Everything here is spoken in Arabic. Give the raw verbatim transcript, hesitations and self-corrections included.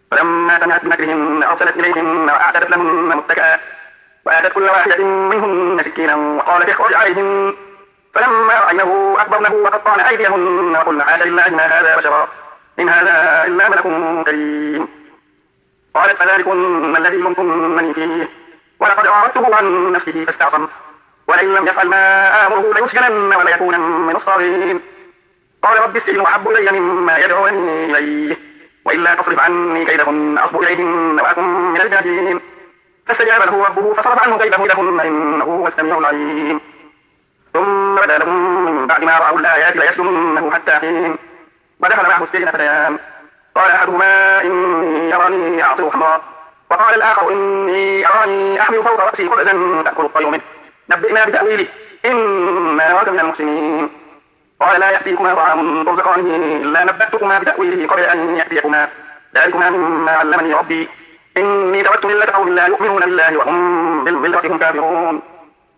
فلما سمعت بمكرهن أرسلت إليهن وأعتدت لهن متكئا وآتت كل واحدة منهن سكينا وقالت اخرج عليهن. فلما رأينه أكبرنه وقطعن أيديهن وقلن حاش لله ما هذا بشرا إن هذا إلا ملك كريم. قالت فذلكن الذي لمتنني فيه ولقد راودته عن نفسه فاستعصم ولئن لم يفعل ما آمره ليسجنن وليكونن من الصاغرين. قال رب السجن أحب إلي مما يدعونني إليه وإلا تصرف عني كيدهن أصب إليهن وأكن من الجاهلين. فاستجاب له ربه فصرف عنه كيدهن إنه هو السميع العليم. ثم بدا لهم من بعد ما رأوا الآيات ليسجننه حتى حين. ودخل معه السجن فتيان قال أحدهما إني أراني أعصر خمرا وقال الآخر إني أراني أحمل فوق رأسي خبزا تأكل الطير منه نبئنا بتأويله إنا نراك من المحسنين. قال لا يأتيكما طعام ترزقانه إلا نبأتكما بتأويله قبل أن يأتيكما ذلكما مما علمني ربي إني تركت ملة قوم لا يؤمنون بالله وهم بالآخرة هم كافرون.